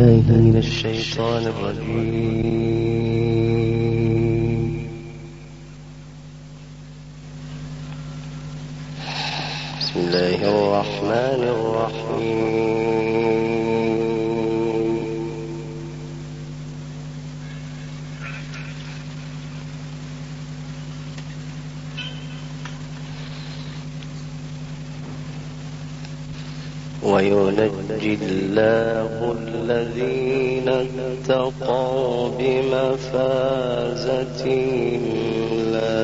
بالله من الشيطان الرجيم. بسم الله الرحمن الرحيم. وينجي الله الذين اتقوا بمفازتهم لا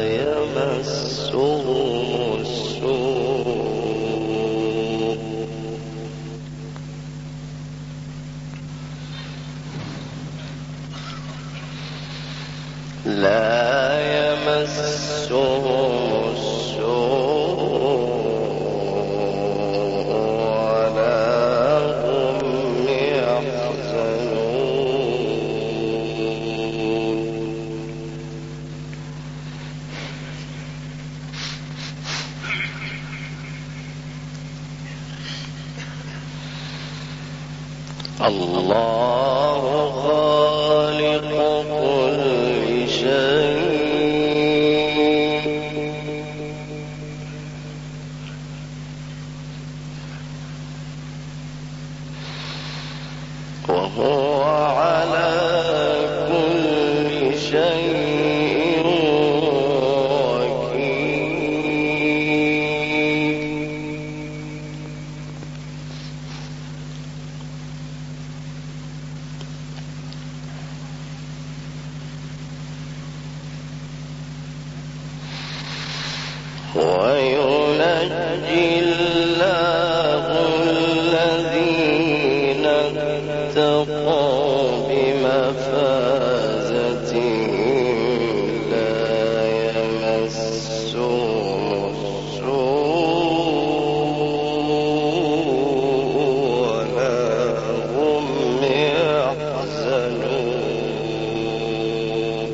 يمسهم السوء الله خالق كل شيء وهو على كل شيء وكيل. وينجي الله الذين اتقوا بمفازتهم لا يمسهم السوء ولا هم يحزنون.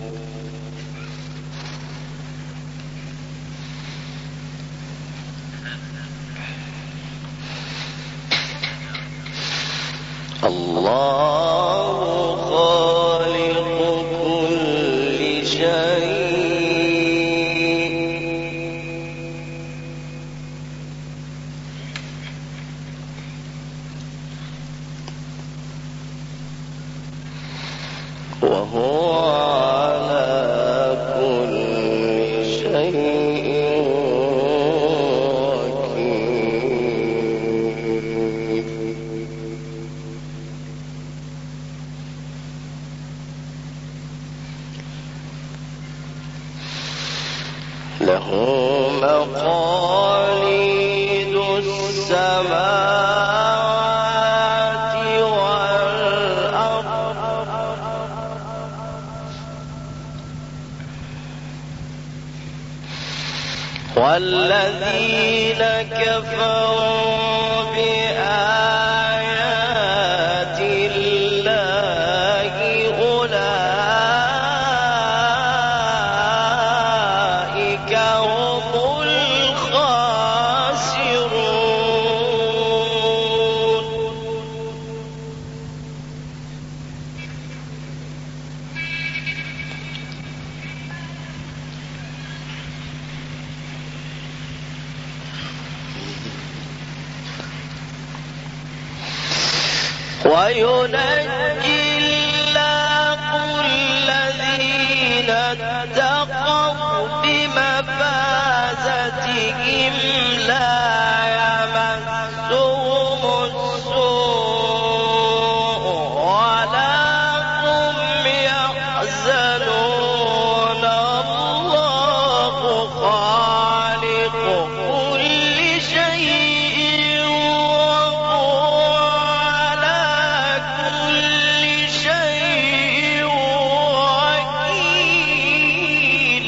الله خالق كل شيء وهو على كل شيء وكيل. له مقاليد السماوات والأرض والذين كفروا بآيات الله أولئك هم الخاسرون. وينجي الله الذين اتقوا بمفازتهم لا يمسهم السوء ولا هم يحزنون. الله خالق كل شيء وهو على كل شيء وكيل.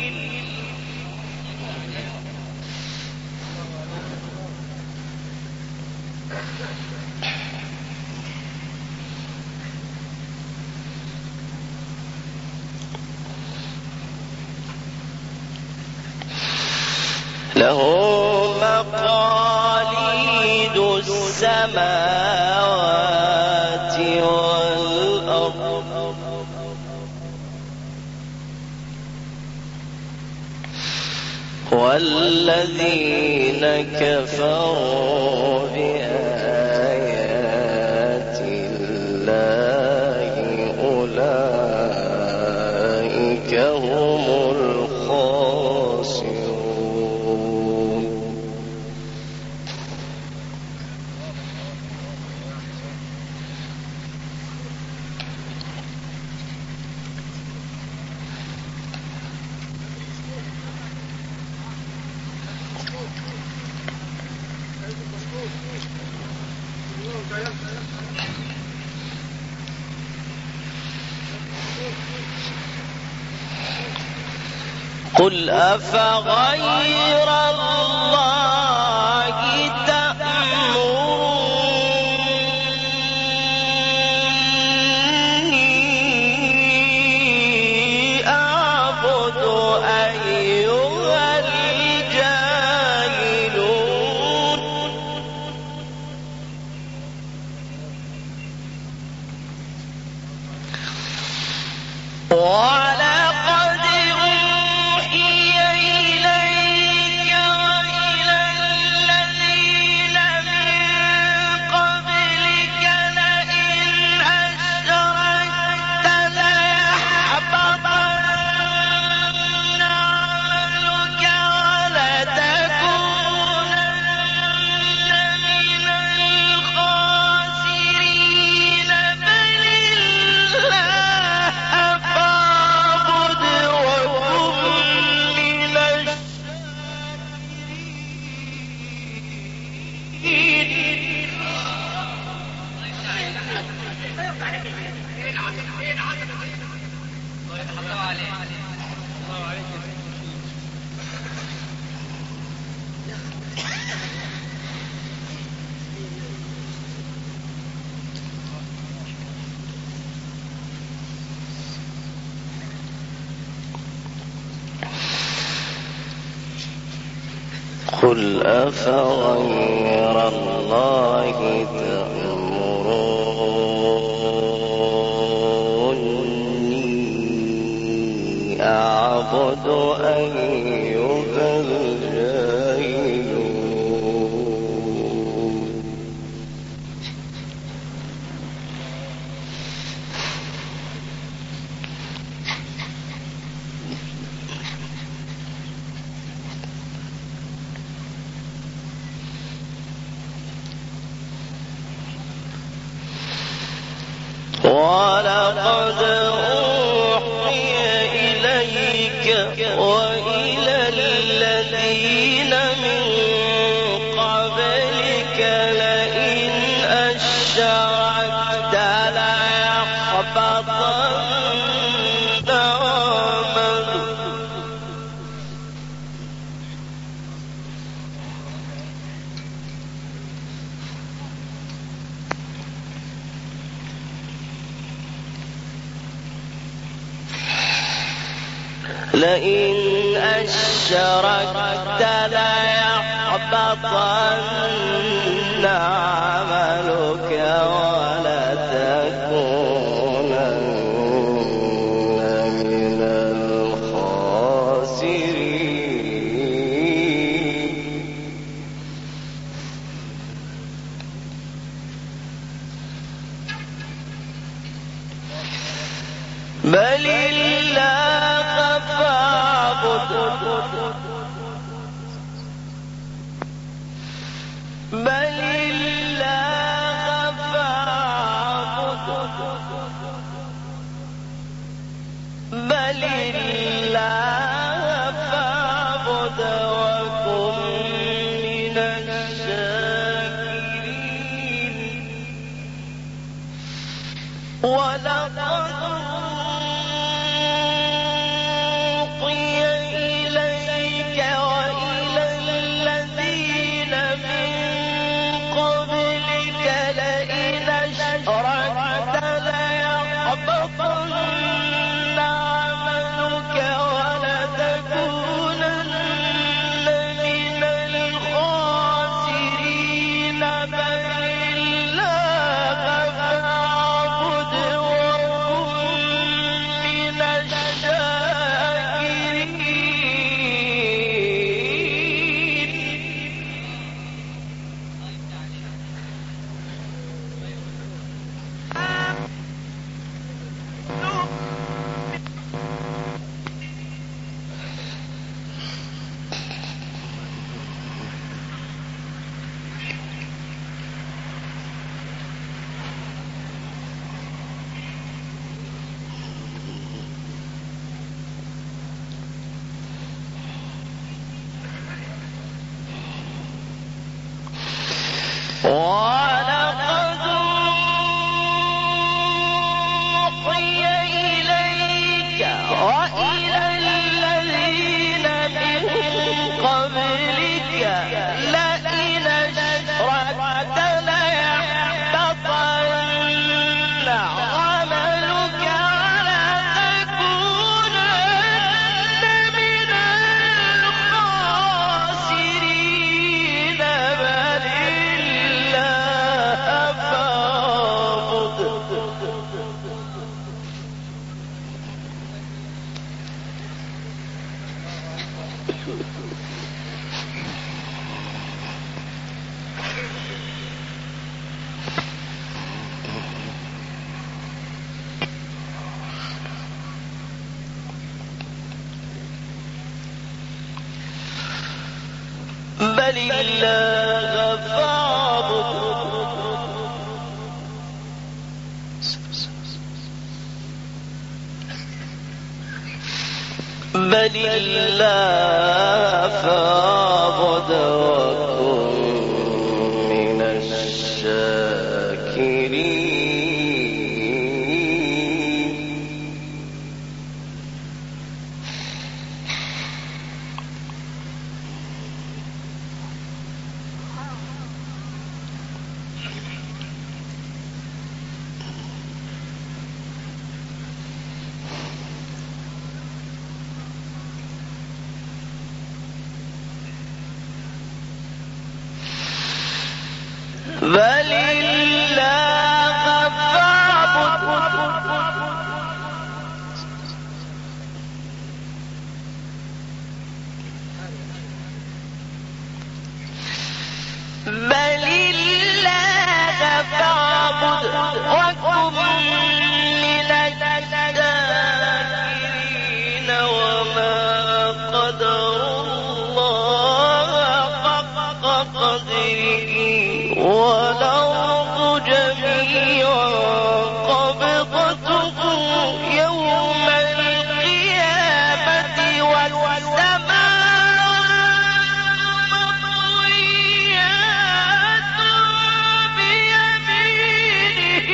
له مقاليد السماوات والذين كفروا بآيات الله أولئك هم الخاسرون. قل أفغير الله تأمروني أعبد أيها الجاهلون. ولقد أوحي إليك وإلى الذين من قبلك لئن أشركت ليحبطن عملك ولتكونن من الخاسرين. بل الله فاعبد وكن من الشاكرين. قل أفغير الله تأمروني أعبد أيها الجاهلون. ولقد أوحي إليك وإلى الذين من قبلك لئن أشركت ليحبطن عملك. لئن أشركت ليحبطن عملك ولتكونن من الخاسرين. بل الله فاعبد وكن من الشاكرين. ولقد أوحي إليك وإلى الذين من قبلك لئن أشركت ليحبطن عملك ولتكونن من الخاسرين. بل الله فاعبد وكن ولقد أوحي إليك وإلى الذين من قبلك لئن أشركت ليحبطن عملك ولتكونن من الخاسرين بل الله فاعبد. بل الله فاعبد. بل الله فاعبد وكن من الشاكرين. بل الله فاعبد. بل الله فاعبد وكن من الشاكرين وما قدر الله حق قدره والأرض جميعا قبضته يوم القيامة والسماوات مطويات بيمينه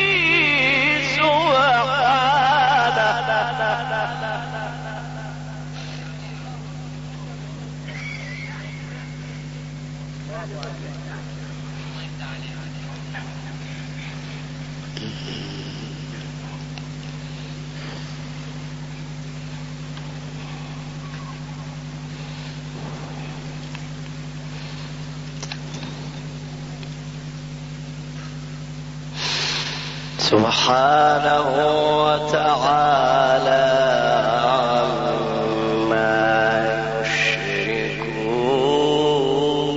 سبحانه وتعالى عما يشركون.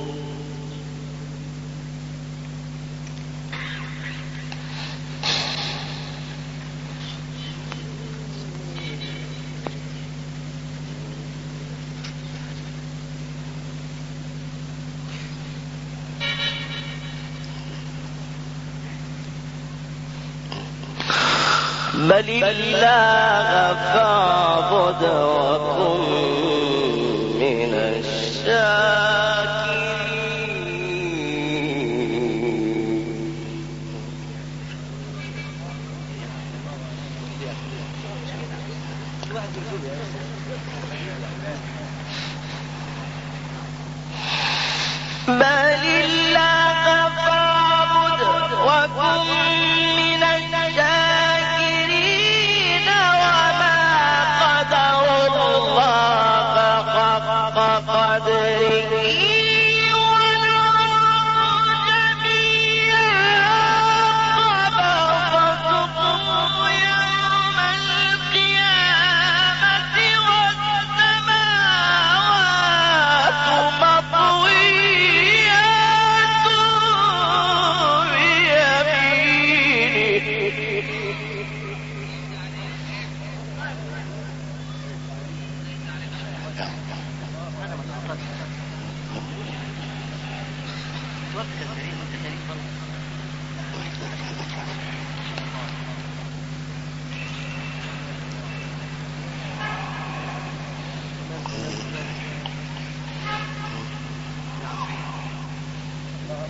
بل الله فاعبد وكن من الشاكرين. بل الله فاعبد وكن من الشاكرين وما قدر الله حق قدره والأرض جميعا قبضته يوم القيامة والسماوات مطويات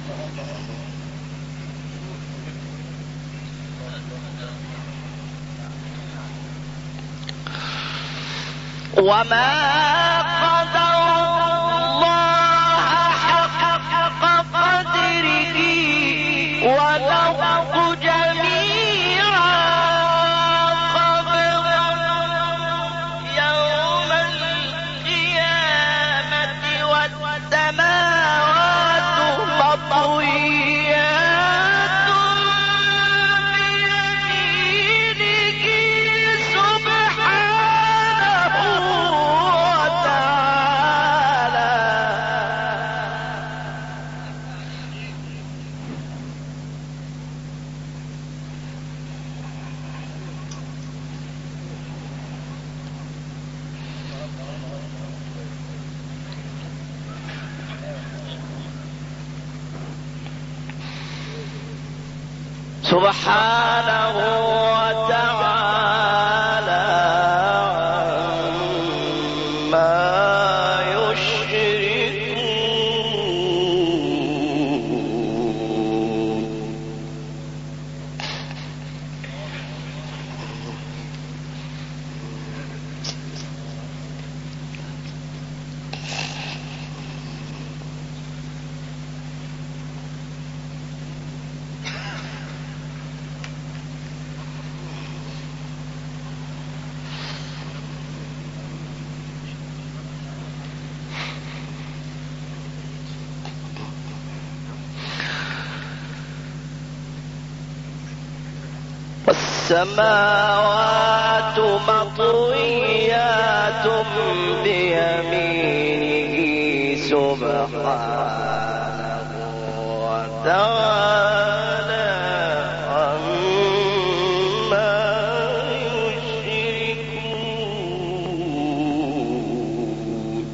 وما قدر الله حق قدره والأرض جميعا قبضه يوم القيامة والسماوات مطويات بيمينه سبحانه وتعالى. سبحانه وتعالى عما يشركون. والسماوات مطويات بيمينه سبحانه وتعالى عما يشركون.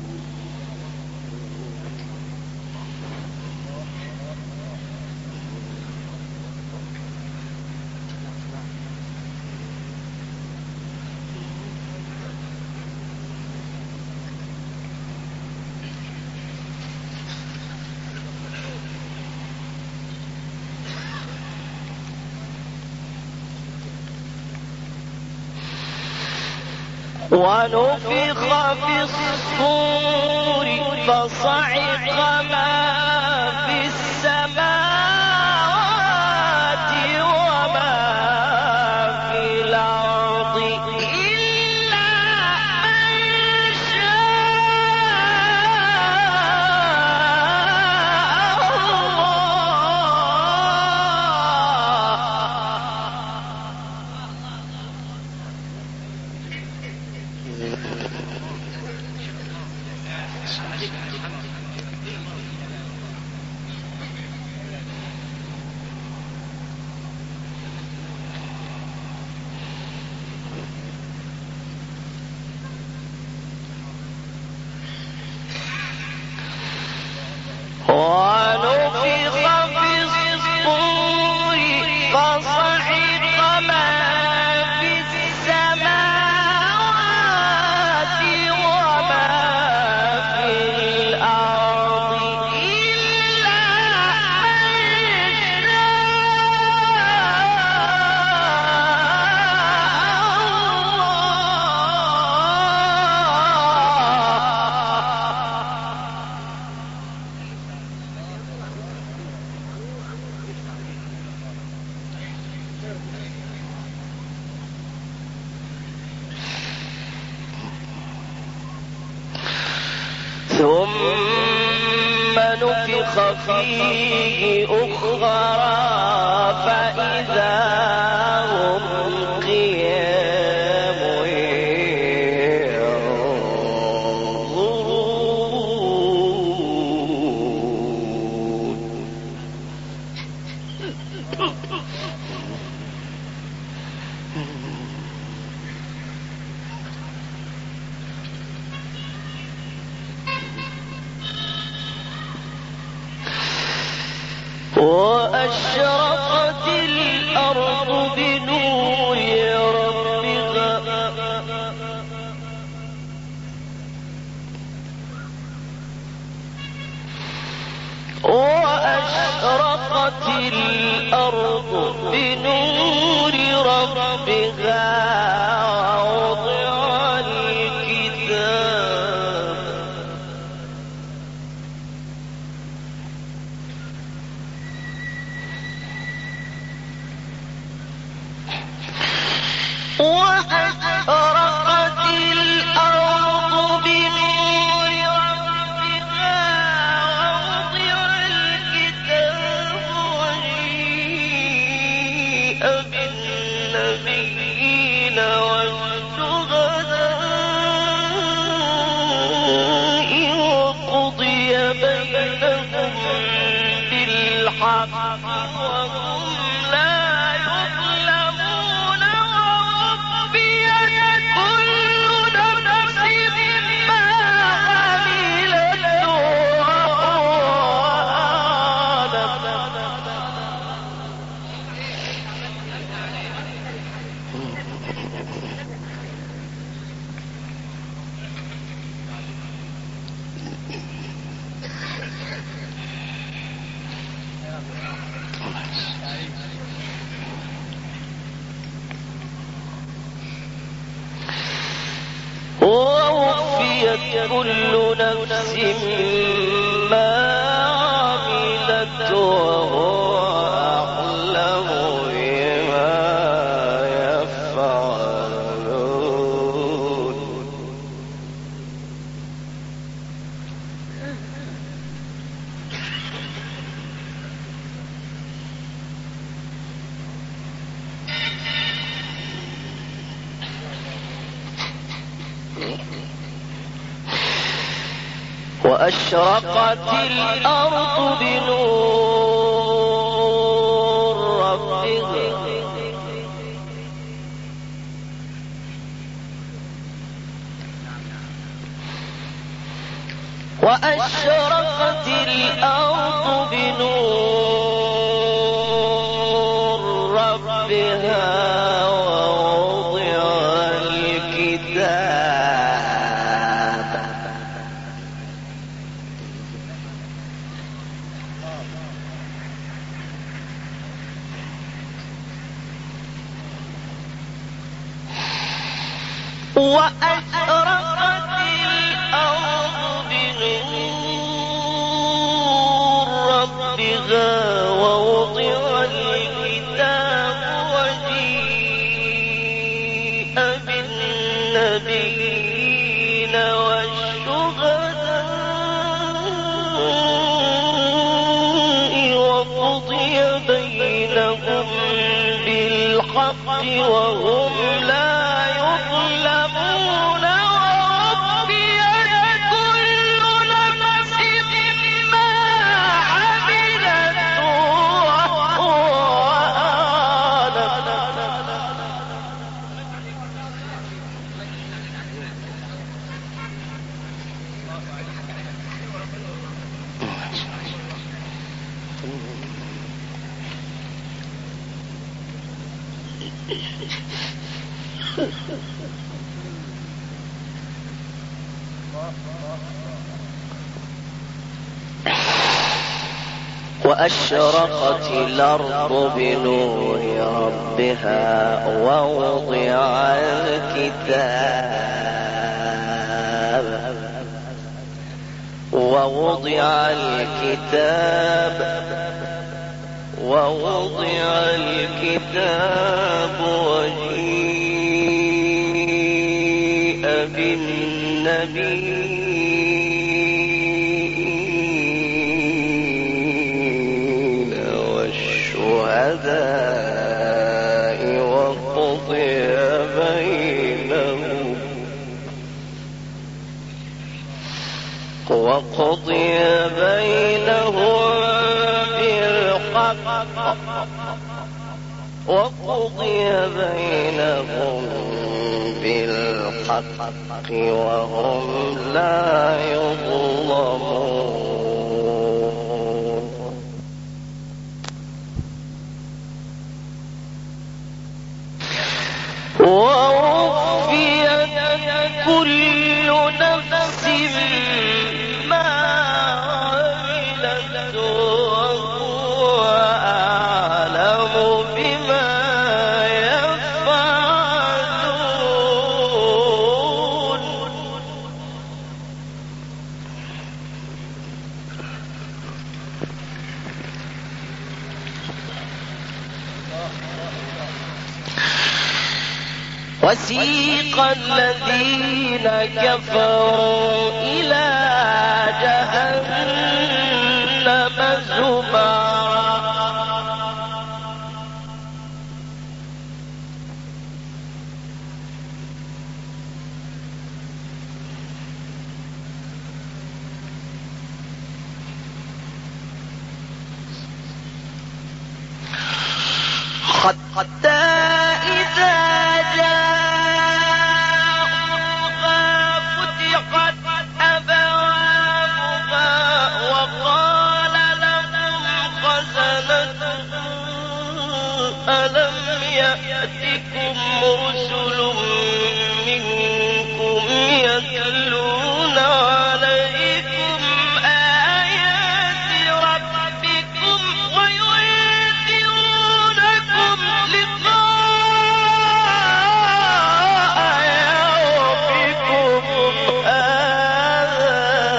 ونفخ في الصور فصعق ما في السماوات وما في الأرض إلا من شاء ونفخ في الصور فصعق ما في السماوات وما في الأرض إلا من ثم نفخ فيه أخرى فإذا هم قيام ينظرون. وأشرقت الأرض بنور ربها وأشرقت وهم لا يظلمون ووفيت كل نفس ما عملت ووفيت كل نفس ما عملت وهو أعلم بما يفعلون. وأشرقت الأرض بنور ربها وأشرقت الأرض بنور ربها ووضع الكتاب وأشرقت الأرض بنور ربها ووضع الكتاب وجيء بالنبيين والشهداء وقضي بينهم بالحق وهم لا يظلمون ووفيت كل نفس ما عملت وأشرقت الأرض بنور ربها ووضع الكتاب وجيء بالنبيين والشهداء وقضي بينهم بالحق وهم لا يظلمون. ووفيت كل نفس ما عملت وهو أعلم بما يفعلون. وسيق الذين كفروا إلى جهنم زمرا حتى إذا جاءوها فتحت أبوابها وقال لهم خزنتها ألم يأتكم رسل منكم يتلون عليكم آيات ربكم وينذرونكم لقاء يومكم هذا.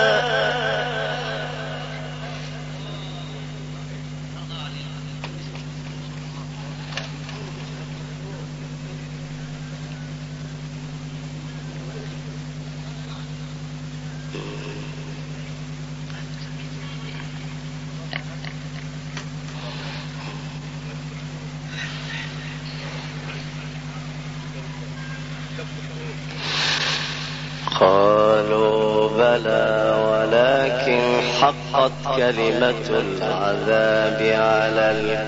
قالوا بلى ولكن حقت كلمة العذاب على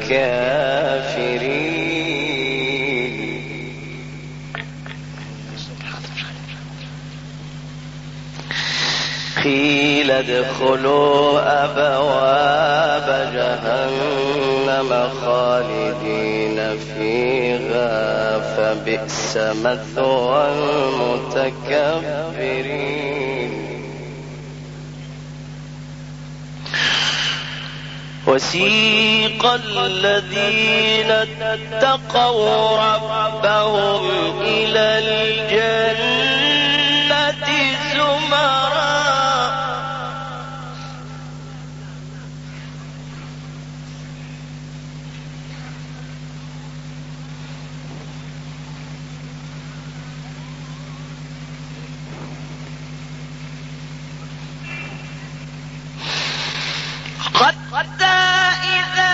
الكافرين. قيل ادخلوا أبواب جهنم خالدين فيها فبئس مثوى المتكبرين. وسيق الذين اتقوا ربهم إلى الجنة زمرا حتى إذا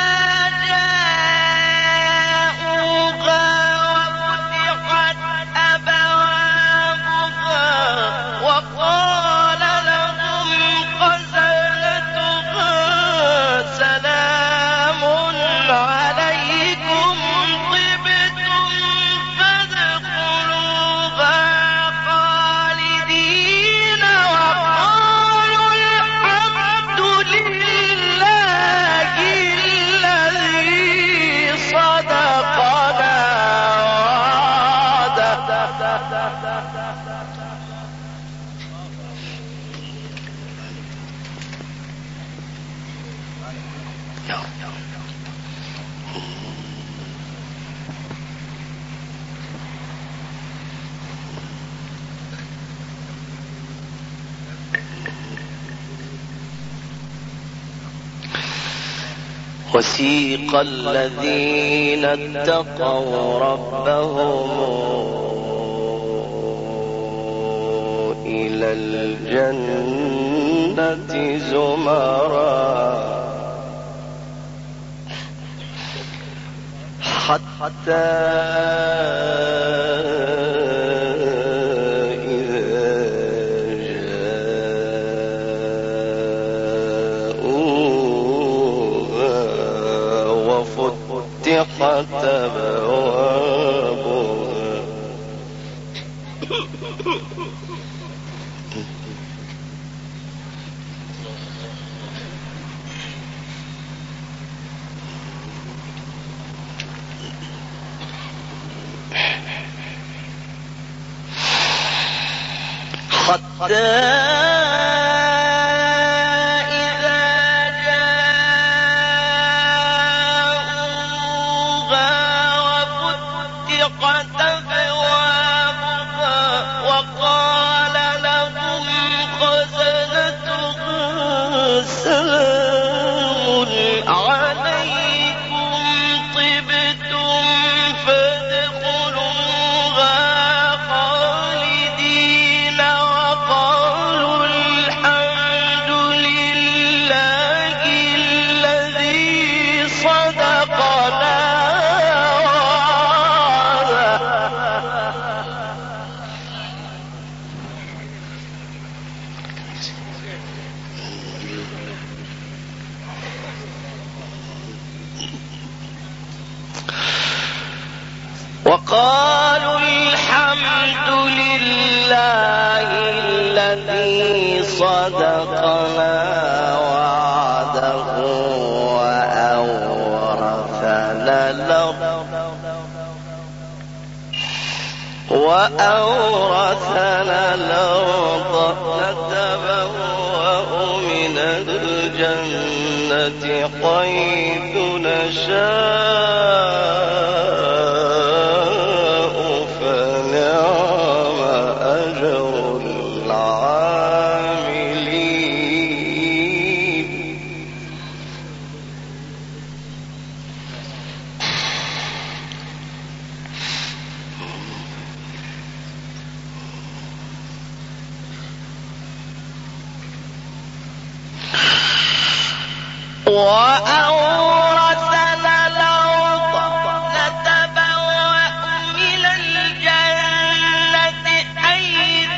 جاءوها وفتحت أبوابها وقال لهم خزنتها سلام عليكم طبتم فادخلوها خالدين وقالوا الحمد لله الذي صدقنا وسيق الذين اتقوا ربهم إلى الجنة زمرا حتى فتحت أبوابها حتى خالدين وقالوا وقالوا الحمد لله الذي صدقنا وعده وأورثنا الأرض نتبوأ من الجنة حيث نشاء فنعم أجر العاملين. وأورثنا الأرض نتبوأ من الجنة حيث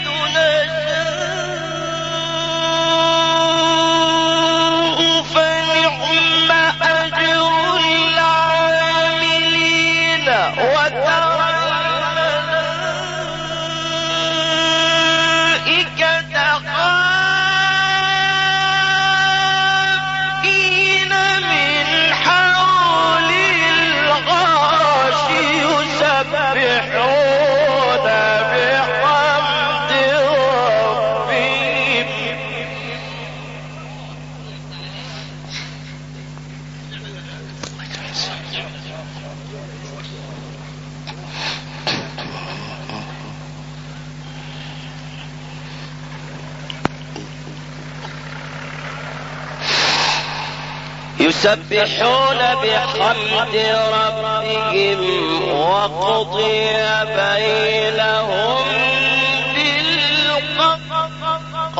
نشاء فنعم أجر العاملين. وترى الملائكة يسبحون بحمد ربهم وقضي بينهم بالحق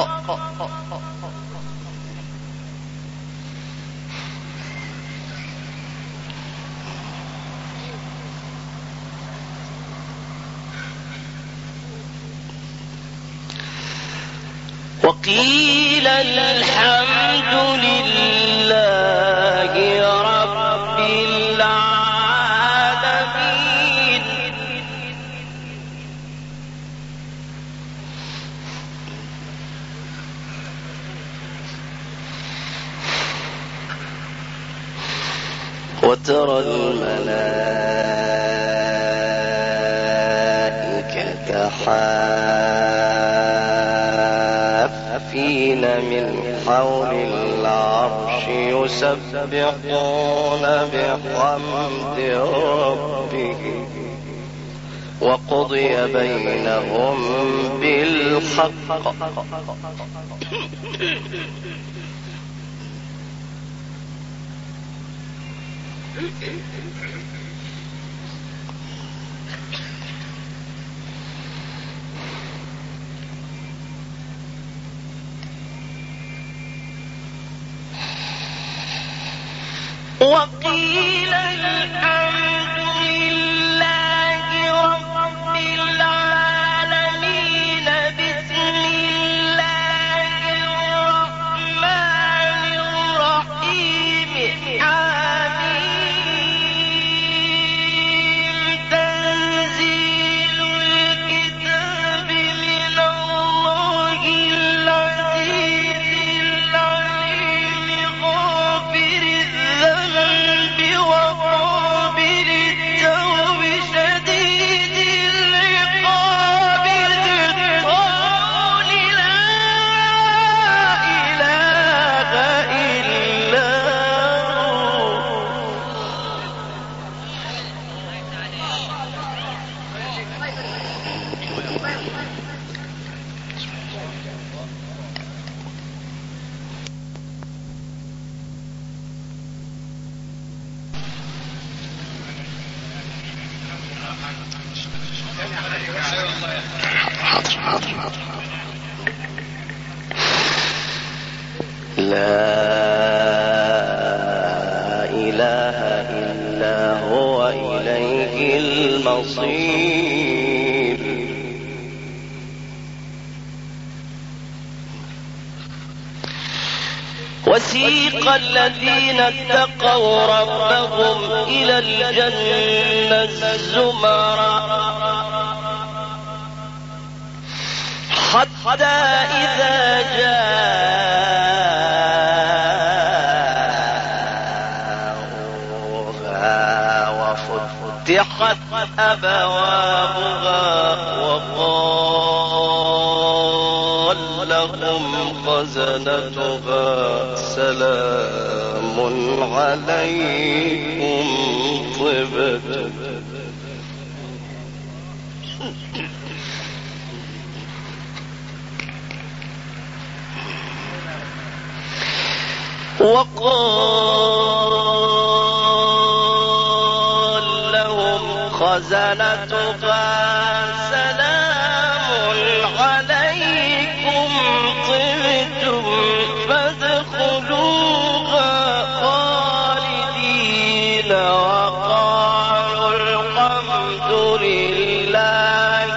وقيل الحمد لله رب العالمين. وترى الملائكة حافين من حول العرش يسبحون بحمد ربهم وقضي بينهم بالحق وقيل الحمد لله رب العالمين. بسم الله الرحمن الرحيم. حميم. تنزيل الكتاب من الله العزيز العليم غافر الذنب وقابل التوب شديد العقاب ذي الطول لا إله إلا هو. لا إله إلا هو إليه المصير. وسيق الذين اتقوا ربهم إلى الجنة زمرا حتى إذا جاءوها وفتحت أبوابها وقال لهم خزنتها سلام عليكم طبتم وقال لهم خزنتها سلام عليكم طبتم فادخلوها خالدين وقالوا الحمد لله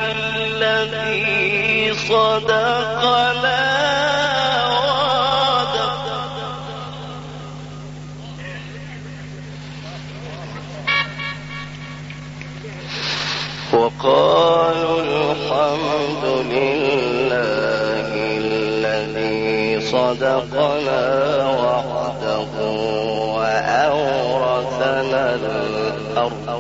الذي صدقنا وقالوا الحمد لله الذي صدقنا وعده وأورثنا الأرض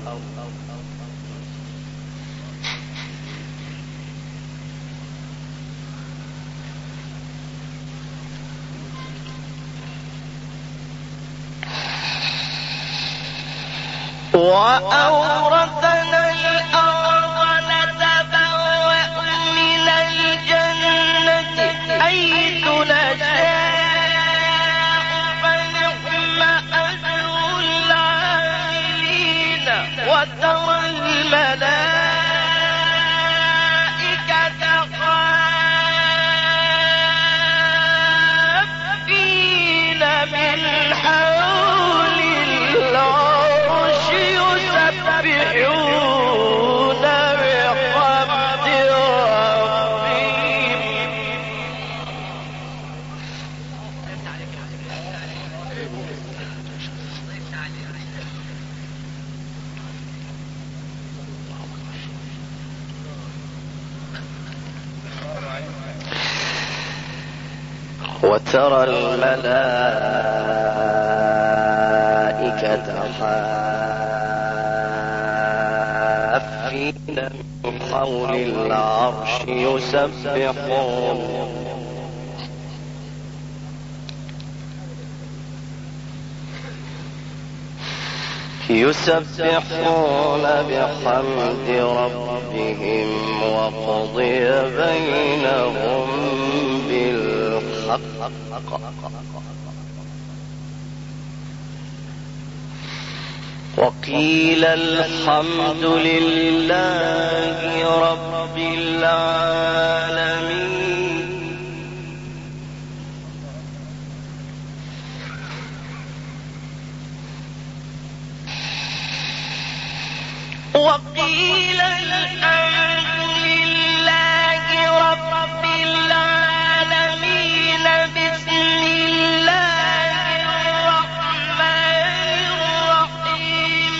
وأورثنا الأرض نتبوأ من الجنة حيث نشاء فنعم أجر العاملين وترى الملائكة حافين من حول العرش يسبحون بحمد ربهم وترى الملائكة حافين من حول العرش يسبحون بحمد ربهم وقضي بينهم بالحق وقيل الحمد لله رب العالمين وقيل الحمد لله رب العالمين بسم الله الرحمن الرحيم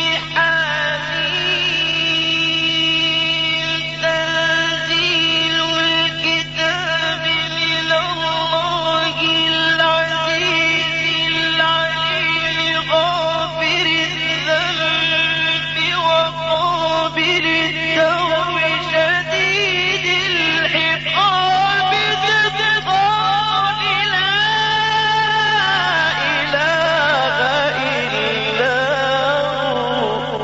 حميم تنزيل الكتاب من الله العزيز العليم غافر الذنب وقابل التوب شديد العقاب ذي الطول لا إله إلا هو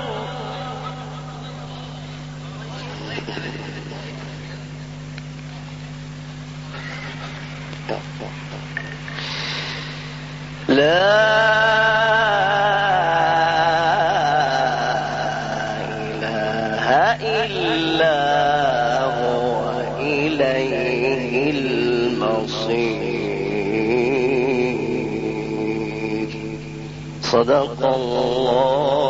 لا إله إلا هو إليه المصير صدق الله